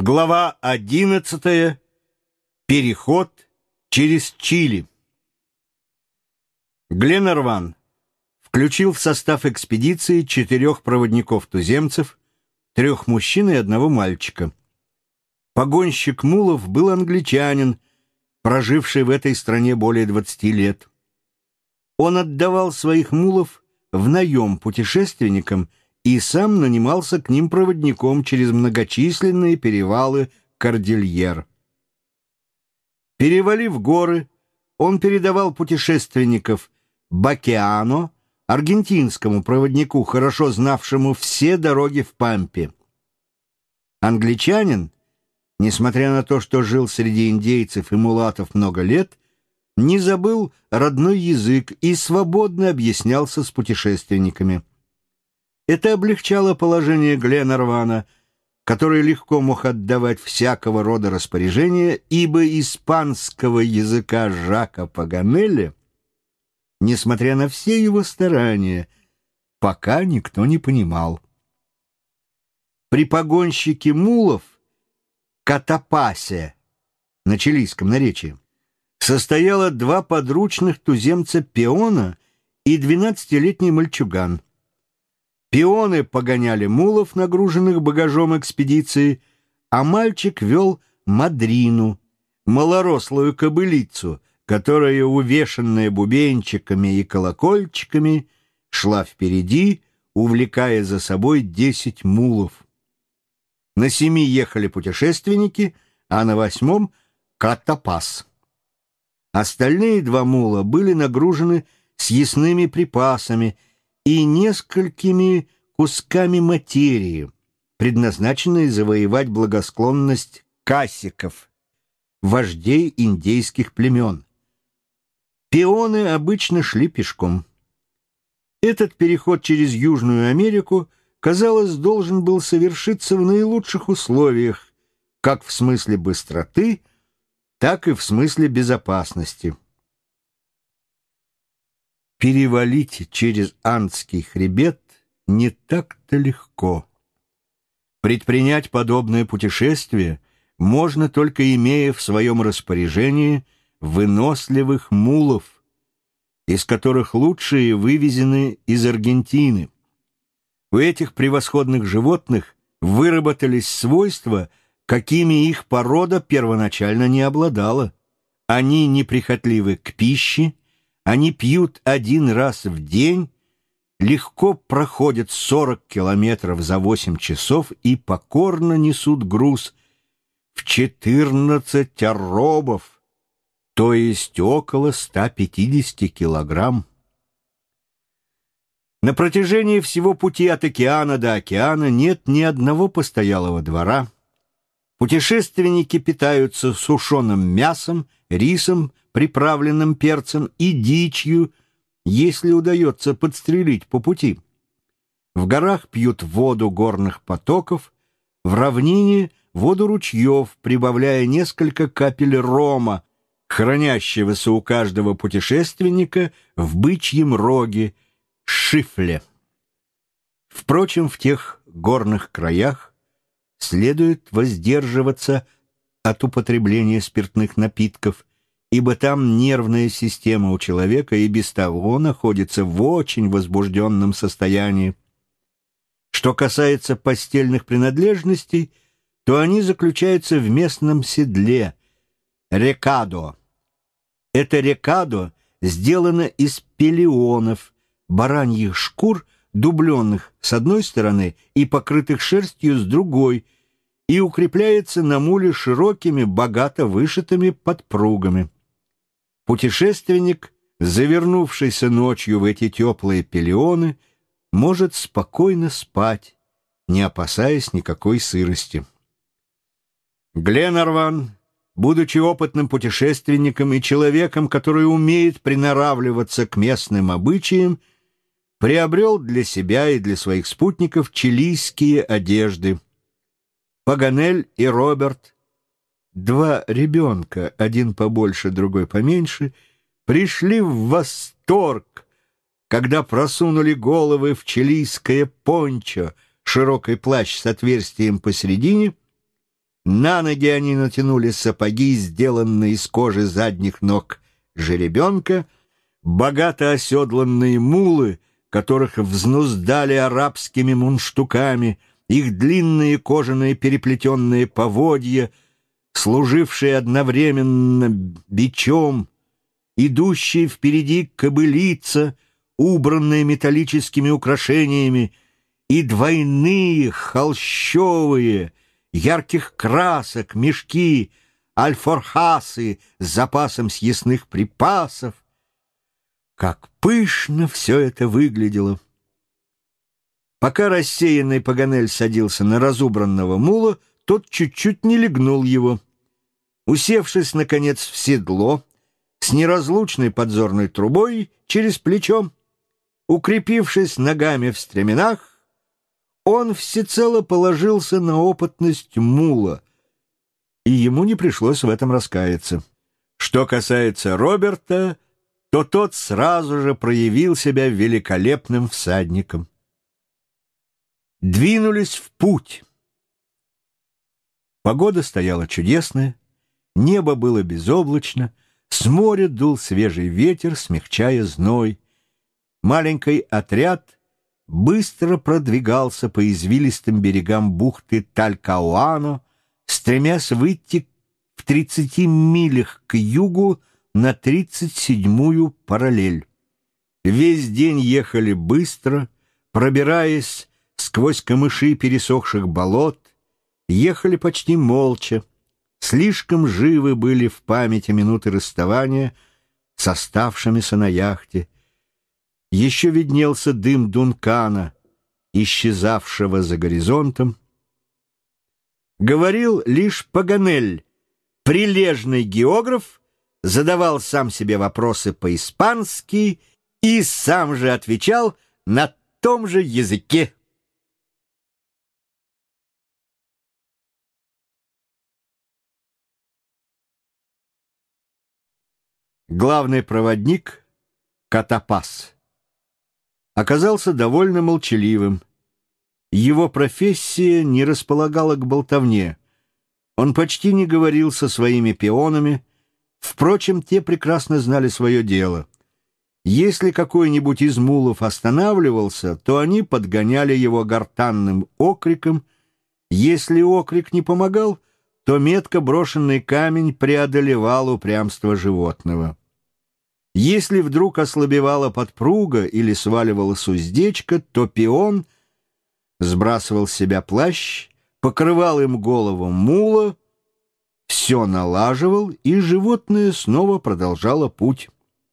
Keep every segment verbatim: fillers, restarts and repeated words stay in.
Глава одиннадцатая. Переход через Чили. Гленарван включил в состав экспедиции четырех проводников-туземцев, трех мужчин и одного мальчика. Погонщик мулов был англичанин, проживший в этой стране более двадцати лет. Он отдавал своих мулов в наем путешественникам и сам нанимался к ним проводником через многочисленные перевалы Кордильер. Перевалив горы, он передавал путешественников Бакеано, аргентинскому проводнику, хорошо знавшему все дороги в Пампе. Англичанин, несмотря на то, что жил среди индейцев и мулатов много лет, не забыл родной язык и свободно объяснялся с путешественниками. Это облегчало положение Гленарвана, который легко мог отдавать всякого рода распоряжения, ибо испанского языка Жака Паганеля, несмотря на все его старания, пока никто не понимал. При погонщике мулов Катапасе на чилийском наречии состояло два подручных туземца Пеона и двенадцатилетний мальчуган. Пионы погоняли мулов, нагруженных багажом экспедиции, а мальчик вел мадрину, малорослую кобылицу, которая, увешанная бубенчиками и колокольчиками, шла впереди, увлекая за собой десять мулов. На семи ехали путешественники, а на восьмом — Катапас. Остальные два мула были нагружены съестными припасами и несколькими кусками материи, предназначенные завоевать благосклонность касиков, вождей индейских племен. Пионы обычно шли пешком. Этот переход через Южную Америку, казалось, должен был совершиться в наилучших условиях, как в смысле быстроты, так и в смысле безопасности. Перевалить через Андский хребет не так-то легко. Предпринять подобное путешествие можно только имея в своем распоряжении выносливых мулов, из которых лучшие вывезены из Аргентины. У этих превосходных животных выработались свойства, какими их порода первоначально не обладала. Они неприхотливы к пище, они пьют один раз в день, легко проходят сорок километров за восемь часов и покорно несут груз в четырнадцать арробов, то есть около ста пятидесяти килограмм. На протяжении всего пути от океана до океана нет ни одного постоялого двора. Путешественники питаются сушеным мясом, рисом, приправленным перцем и дичью, если удается подстрелить по пути. В горах пьют воду горных потоков, в равнине — воду ручьев, прибавляя несколько капель рома, хранящегося у каждого путешественника в бычьем роге, шифле. Впрочем, в тех горных краях следует воздерживаться от употребления спиртных напитков, ибо там нервная система у человека и без того находится в очень возбужденном состоянии. Что касается постельных принадлежностей, то они заключаются в местном седле — рекадо. Это рекадо сделано из пелионов, бараньих шкур, дубленных с одной стороны и покрытых шерстью с другой, и укрепляется на муле широкими, богато вышитыми подпругами. Путешественник, завернувшийся ночью в эти теплые пелионы, может спокойно спать, не опасаясь никакой сырости. Гленарван, будучи опытным путешественником и человеком, который умеет приноравливаться к местным обычаям, приобрел для себя и для своих спутников чилийские одежды. Паганель и Роберт, два ребенка, один побольше, другой поменьше, пришли в восторг, когда просунули головы в чилийское пончо, широкий плащ с отверстием посередине, На ноги они натянули сапоги, сделанные из кожи задних ног жеребенка, богато оседланные мулы, которых взнуздали арабскими мундштуками, их длинные кожаные переплетенные поводья, служившие одновременно бичом, идущие впереди кобылица, убранные металлическими украшениями, и двойные холщовые, ярких красок, мешки, альфорхасы с запасом съестных припасов. Как пышно все это выглядело! Пока рассеянный Паганель садился на разубранного мула, тот чуть-чуть не легнул его. Усевшись, наконец, в седло, с неразлучной подзорной трубой через плечо, укрепившись ногами в стременах, он всецело положился на опытность мула, и ему не пришлось в этом раскаяться. Что касается Роберта, то тот сразу же проявил себя великолепным всадником. Двинулись в путь. Погода стояла чудесная, небо было безоблачно, с моря дул свежий ветер, смягчая зной. Маленький отряд быстро продвигался по извилистым берегам бухты Талькауано, стремясь выйти в тридцати милях к югу на тридцать седьмую параллель. Весь день ехали быстро, пробираясь сквозь камыши пересохших болот, ехали почти молча. Слишком живы были в памяти минуты расставания с оставшимися на яхте. Еще виднелся дым Дункана, исчезавшего за горизонтом. Говорил лишь Паганель, прилежный географ, задавал сам себе вопросы по-испански и сам же отвечал на том же языке. Главный проводник, Катапас, оказался довольно молчаливым. Его профессия не располагала к болтовне. Он почти не говорил со своими пионами, впрочем, те прекрасно знали свое дело. Если какой-нибудь из мулов останавливался, то они подгоняли его гортанным окриком. Если окрик не помогал, то метко брошенный камень преодолевал упрямство животного. Если вдруг ослабевала подпруга или сваливалась уздечка, то пион сбрасывал с себя плащ, покрывал им голову мула, все налаживал, и животное снова продолжало путь.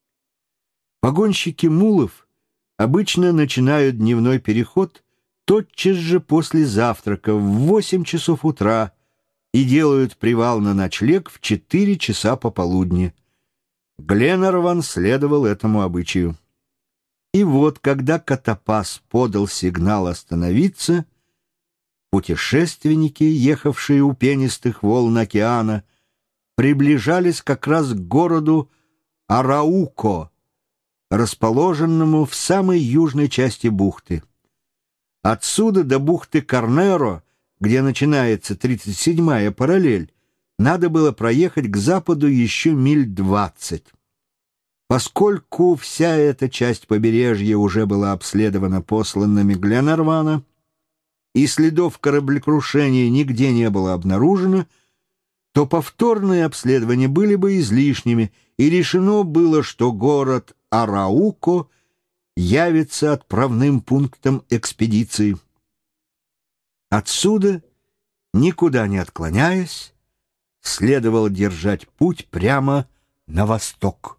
Погонщики мулов обычно начинают дневной переход тотчас же после завтрака в восемь часов утра и делают привал на ночлег в четыре часа пополудни. Гленарван следовал этому обычаю. И вот, когда Катапас подал сигнал остановиться, путешественники, ехавшие у пенистых волн океана, приближались как раз к городу Арауко, расположенному в самой южной части бухты. Отсюда до бухты Карнеро, где начинается тридцать седьмая параллель, надо было проехать к западу еще миль двадцать. Поскольку вся эта часть побережья уже была обследована посланными Гленарвана, и следов кораблекрушения нигде не было обнаружено, то повторные обследования были бы излишними, и решено было, что город Арауко явится отправным пунктом экспедиции. Отсюда, никуда не отклоняясь, следовало держать путь прямо на восток.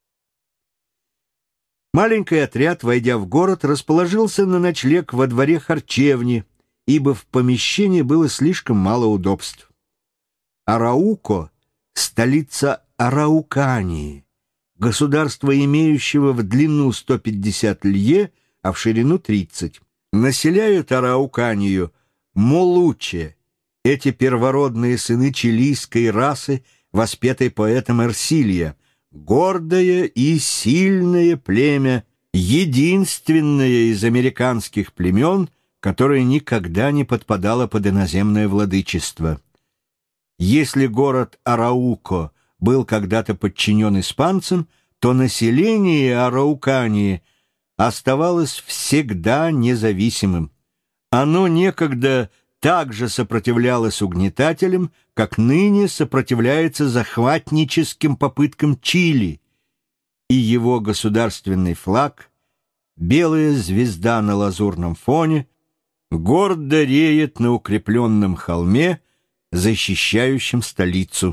Маленький отряд, войдя в город, расположился на ночлег во дворе харчевни, ибо в помещении было слишком мало удобств. Арауко — столица Араукании, государства, имеющего в длину сто пятьдесят лье, а в ширину тридцать. Населяют Арауканию молуче, эти первородные сыны чилийской расы, воспетой поэтом Эрсилия, гордое и сильное племя, единственное из американских племен, которое никогда не подпадало под иноземное владычество. Если город Арауко был когда-то подчинен испанцам, то население Араукании оставалось всегда независимым. Оно некогда так же сопротивлялось угнетателям, как ныне сопротивляется захватническим попыткам Чили, и его государственный флаг, белая звезда на лазурном фоне, гордо реет на укрепленном холме, защищающем столицу.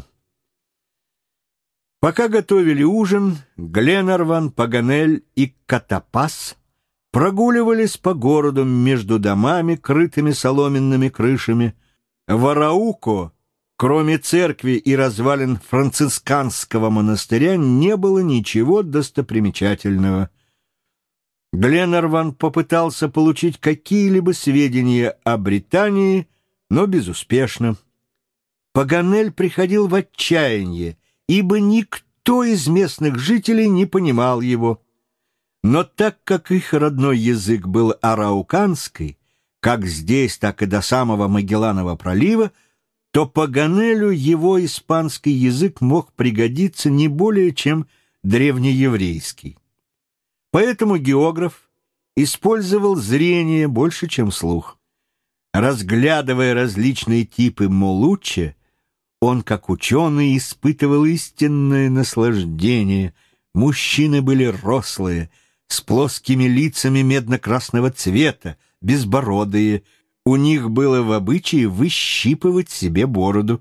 Пока готовили ужин, Гленарван, Паганель и Катапас прогуливались по городу между домами, крытыми соломенными крышами. В Арауко, кроме церкви и развалин францисканского монастыря, не было ничего достопримечательного. Гленарван попытался получить какие-либо сведения о Британии, но безуспешно. Паганель приходил в отчаяние, ибо никто из местных жителей не понимал его. Но так как их родной язык был арауканский, как здесь, так и до самого Магелланова пролива, то Паганелю его испанский язык мог пригодиться не более, чем древнееврейский. Поэтому географ использовал зрение больше, чем слух. Разглядывая различные типы молучче, он, как ученый, испытывал истинное наслаждение. Мужчины были рослые, с плоскими лицами медно-красного цвета, безбородые. У них было в обычае выщипывать себе бороду.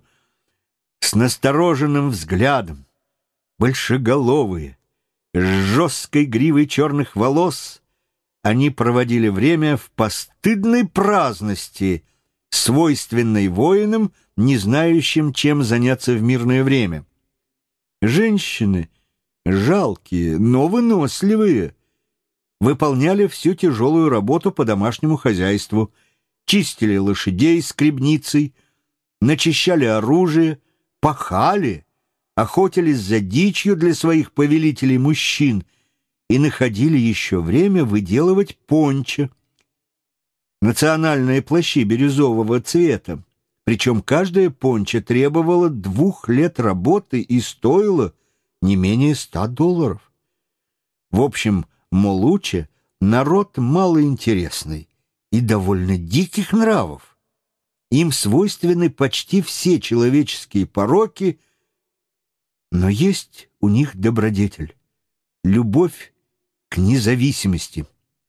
С настороженным взглядом, большеголовые, с жесткой гривой черных волос, они проводили время в постыдной праздности, свойственной воинам, не знающим, чем заняться в мирное время. Женщины, жалкие, но выносливые, выполняли всю тяжелую работу по домашнему хозяйству, чистили лошадей скребницей, начищали оружие, пахали, охотились за дичью для своих повелителей-мужчин и находили еще время выделывать пончо, национальные плащи бирюзового цвета, причем каждая пончо требовала двух лет работы и стоила не менее ста долларов. В общем, молуче — народ малоинтересный и довольно диких нравов. Им свойственны почти все человеческие пороки, но есть у них добродетель — любовь к независимости.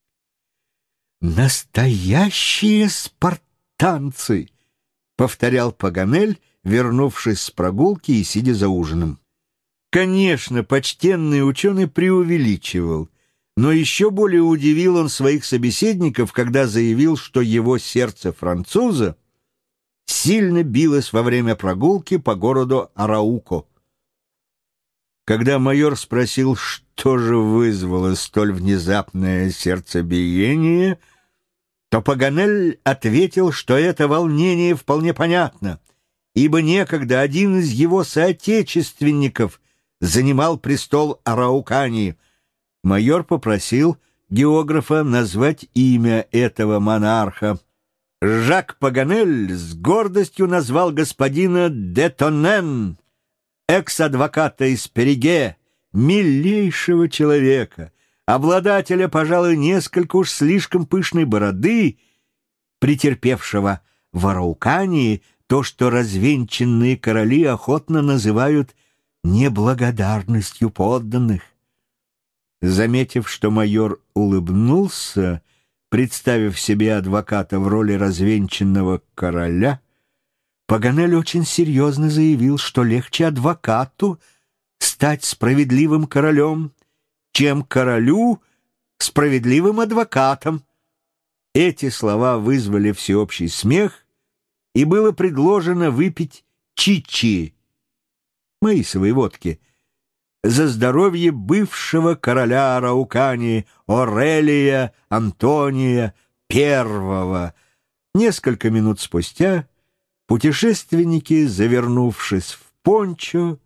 «Настоящие спартанцы!» — повторял Паганель, вернувшись с прогулки и сидя за ужином. Конечно, почтенный ученый преувеличивал, но еще более удивил он своих собеседников, когда заявил, что его сердце француза сильно билось во время прогулки по городу Арауко. Когда майор спросил, что же вызвало столь внезапное сердцебиение, то Паганель ответил, что это волнение вполне понятно, ибо некогда один из его соотечественников занимал престол Араукании. Майор попросил географа назвать имя этого монарха. Жак Паганель с гордостью назвал господина де Тоннен, экс-адвоката из Периге, милейшего человека, обладателя, пожалуй, несколько уж слишком пышной бороды, претерпевшего в Араукании то, что развенчанные короли охотно называют неблагодарностью подданных. Заметив, что майор улыбнулся, представив себе адвоката в роли развенчанного короля, Паганель очень серьезно заявил, что легче адвокату стать справедливым королем, чем королю справедливым адвокатом. Эти слова вызвали всеобщий смех, и было предложено выпить чичи, маисовой водки, за здоровье бывшего короля Араукании Орелия Антония Первого. Несколько минут спустя путешественники, завернувшись в пончо,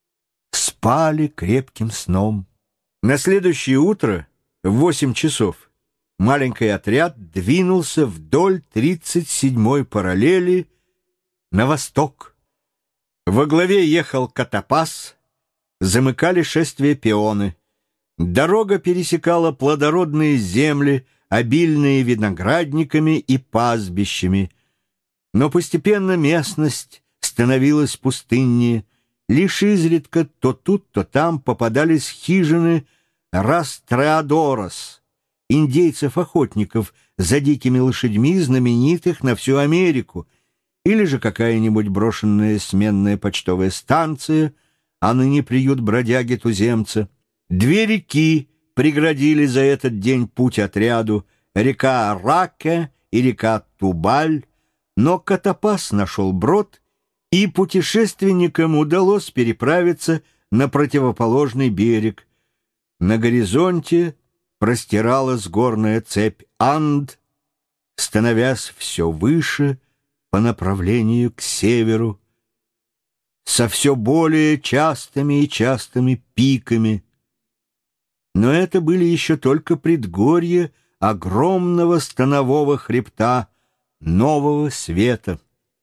спали крепким сном. На следующее утро в восемь часов маленький отряд двинулся вдоль тридцать седьмой параллели на восток. Во главе ехал Катапас, замыкали шествие пионы. Дорога пересекала плодородные земли, обильные виноградниками и пастбищами. Но постепенно местность становилась пустыннее. Лишь изредка то тут, то там попадались хижины Растреадорос, индейцев-охотников за дикими лошадьми, знаменитых на всю Америку, или же какая-нибудь брошенная сменная почтовая станция, а ныне приют бродяги-туземца. Две реки преградили за этот день путь отряду, река Раке и река Тубаль, но Катапас нашел брод, и путешественникам удалось переправиться на противоположный берег. На горизонте простиралась горная цепь Анд, становясь все выше по направлению к северу, со все более частыми и частыми пиками. Но это были еще только предгорья огромного станового хребта Нового Света.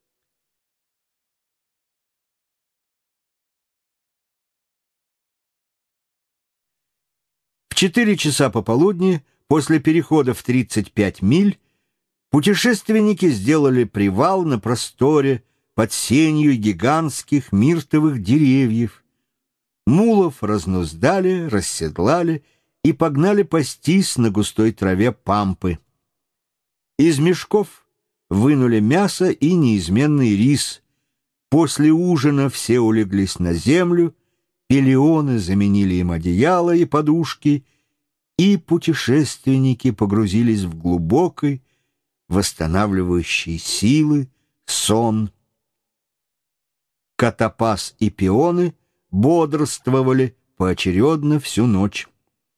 В четыре часа пополудни, после перехода в тридцать пять миль, путешественники сделали привал на просторе под сенью гигантских миртовых деревьев. Мулов разнуздали, расседлали и погнали пастись на густой траве пампы. Из мешков вынули мясо и неизменный рис. После ужина все улеглись на землю, пелеоны заменили им одеяло и подушки, и путешественники погрузились в глубокий, восстанавливающий силы сон. Катапас и пионы бодрствовали поочередно всю ночь.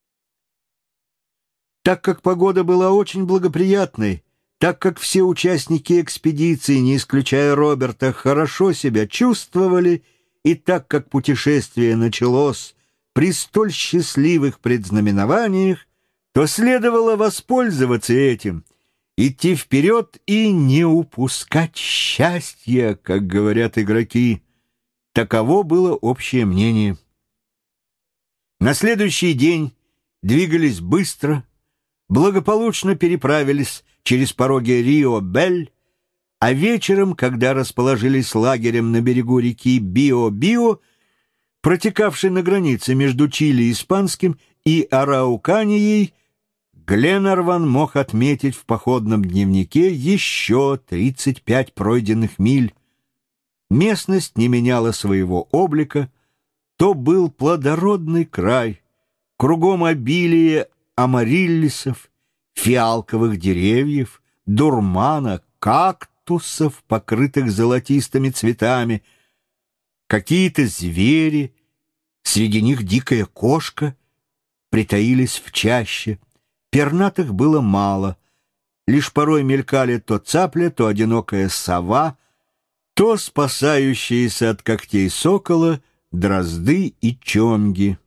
Так как погода была очень благоприятной, так как все участники экспедиции, не исключая Роберта, хорошо себя чувствовали, и так как путешествие началось при столь счастливых предзнаменованиях, то следовало воспользоваться этим, идти вперед и не упускать счастья, как говорят игроки. Таково было общее мнение. На следующий день двигались быстро, благополучно переправились через пороги Рио-Бель, а вечером, когда расположились лагерем на берегу реки Био-Био, протекавшей на границе между Чили испанским и Арауканией, Гленарван мог отметить в походном дневнике еще тридцать пять пройденных миль. Местность не меняла своего облика, то был плодородный край, кругом обилие амариллисов, фиалковых деревьев, дурмана, кактусов, покрытых золотистыми цветами, какие-то звери, среди них дикая кошка, притаились в чаще. Пернатых было мало, лишь порой мелькали то цапля, то одинокая сова, то спасающиеся от когтей сокола дрозды и чомги.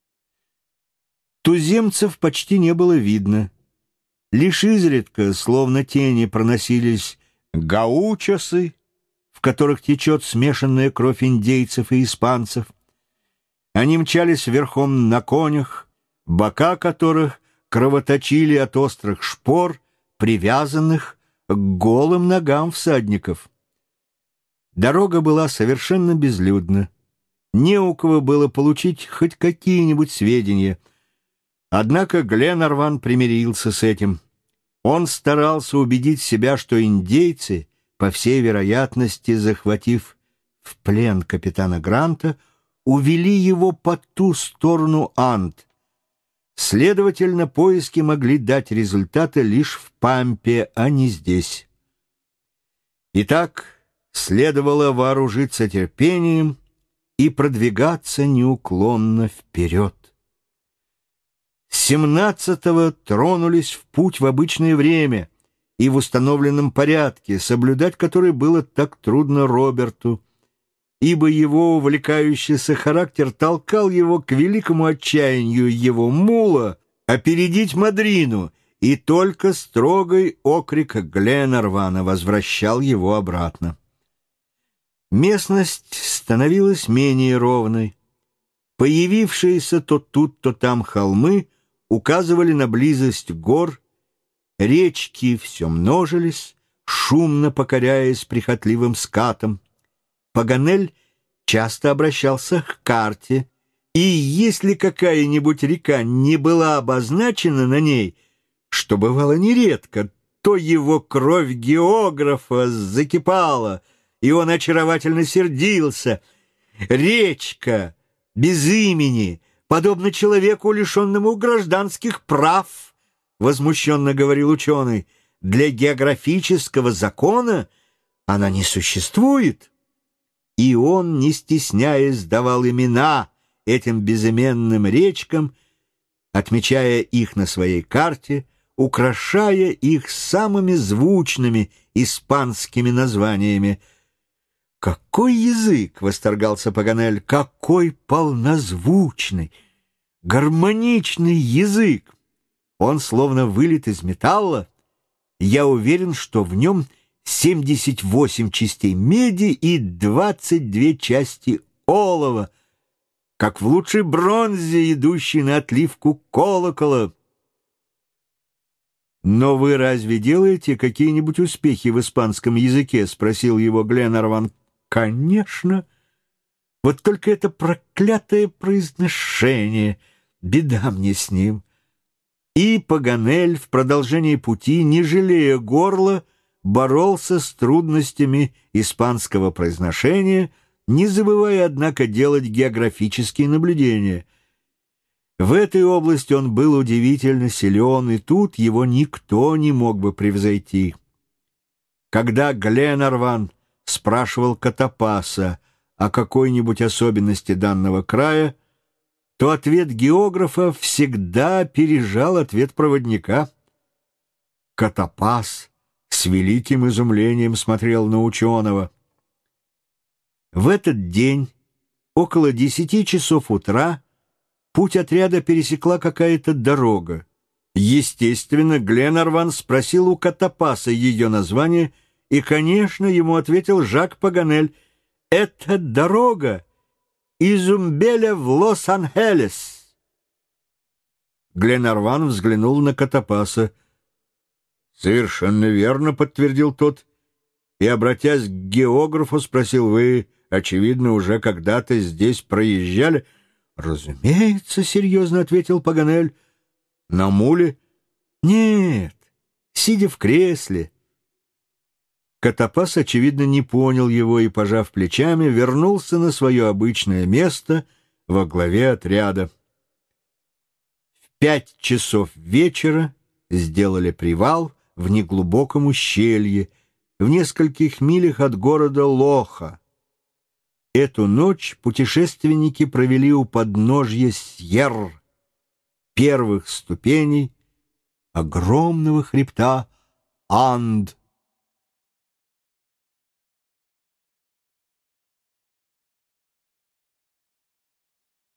Туземцев почти не было видно. Лишь изредка, словно тени, проносились гаучосы, в которых течет смешанная кровь индейцев и испанцев. Они мчались верхом на конях, бока которых кровоточили от острых шпор, привязанных к голым ногам всадников. Дорога была совершенно безлюдна. Не у кого было получить хоть какие-нибудь сведения. Однако Гленарван примирился с этим. Он старался убедить себя, что индейцы, по всей вероятности, захватив в плен капитана Гранта, увели его по ту сторону Анд. Следовательно, поиски могли дать результаты лишь в Пампе, а не здесь. Итак, следовало вооружиться терпением и продвигаться неуклонно вперед. семнадцатого тронулись в путь в обычное время и в установленном порядке, соблюдать который было так трудно Роберту, ибо его увлекающийся характер толкал его к великому отчаянию его мула опередить Мадрину, и только строгий окрик Гленарвана возвращал его обратно. Местность становилась менее ровной. Появившиеся то тут, то там холмы указывали на близость гор, речки все множились, шумно покоряясь прихотливым скатам. Паганель часто обращался к карте, и если какая-нибудь река не была обозначена на ней, что бывало нередко, то его кровь географа закипала, и он очаровательно сердился. Речка без имени, подобно человеку, лишенному гражданских прав, возмущенно говорил ученый, для географического закона она не существует. И он, не стесняясь, давал имена этим безыменным речкам, отмечая их на своей карте, украшая их самыми звучными испанскими названиями. «Какой язык!» — восторгался Паганель. «Какой полнозвучный, гармоничный язык! Он словно вылит из металла. Я уверен, что в нем семьдесят восемь частей меди и двадцать две части олова, как в лучшей бронзе, идущей на отливку колокола». «Но вы разве делаете какие-нибудь успехи в испанском языке?» — спросил его Гленарван. «Конечно. Вот только это проклятое произношение. Беда мне с ним». И Паганель в продолжении пути, не жалея горла, боролся с трудностями испанского произношения, не забывая, однако, делать географические наблюдения. В этой области он был удивительно силен, и тут его никто не мог бы превзойти. Когда Гленарван спрашивал Котопаса о какой-нибудь особенности данного края, то ответ географа всегда опережал ответ проводника. Котопас с великим изумлением смотрел на ученого. В этот день, около десяти часов утра, путь отряда пересекла какая-то дорога. Естественно, Гленарван спросил у Котопаса ее название, и, конечно, ему ответил Жак Паганель: «Это дорога из Умбеля в Лос-Анджелес». Гленарван взглянул на Котопаса. «Совершенно верно», — подтвердил тот, и, обратясь к географу, спросил: «Вы, очевидно, уже когда-то здесь проезжали?» «Разумеется», — серьезно ответил Паганель. «На муле?» «Нет, сидя в кресле». Котопас, очевидно, не понял его и, пожав плечами, вернулся на свое обычное место во главе отряда. В пять часов вечера сделали привал в неглубоком ущелье, в нескольких милях от города Лоха. Эту ночь путешественники провели у подножья Сьерр, первых ступеней огромного хребта Анд.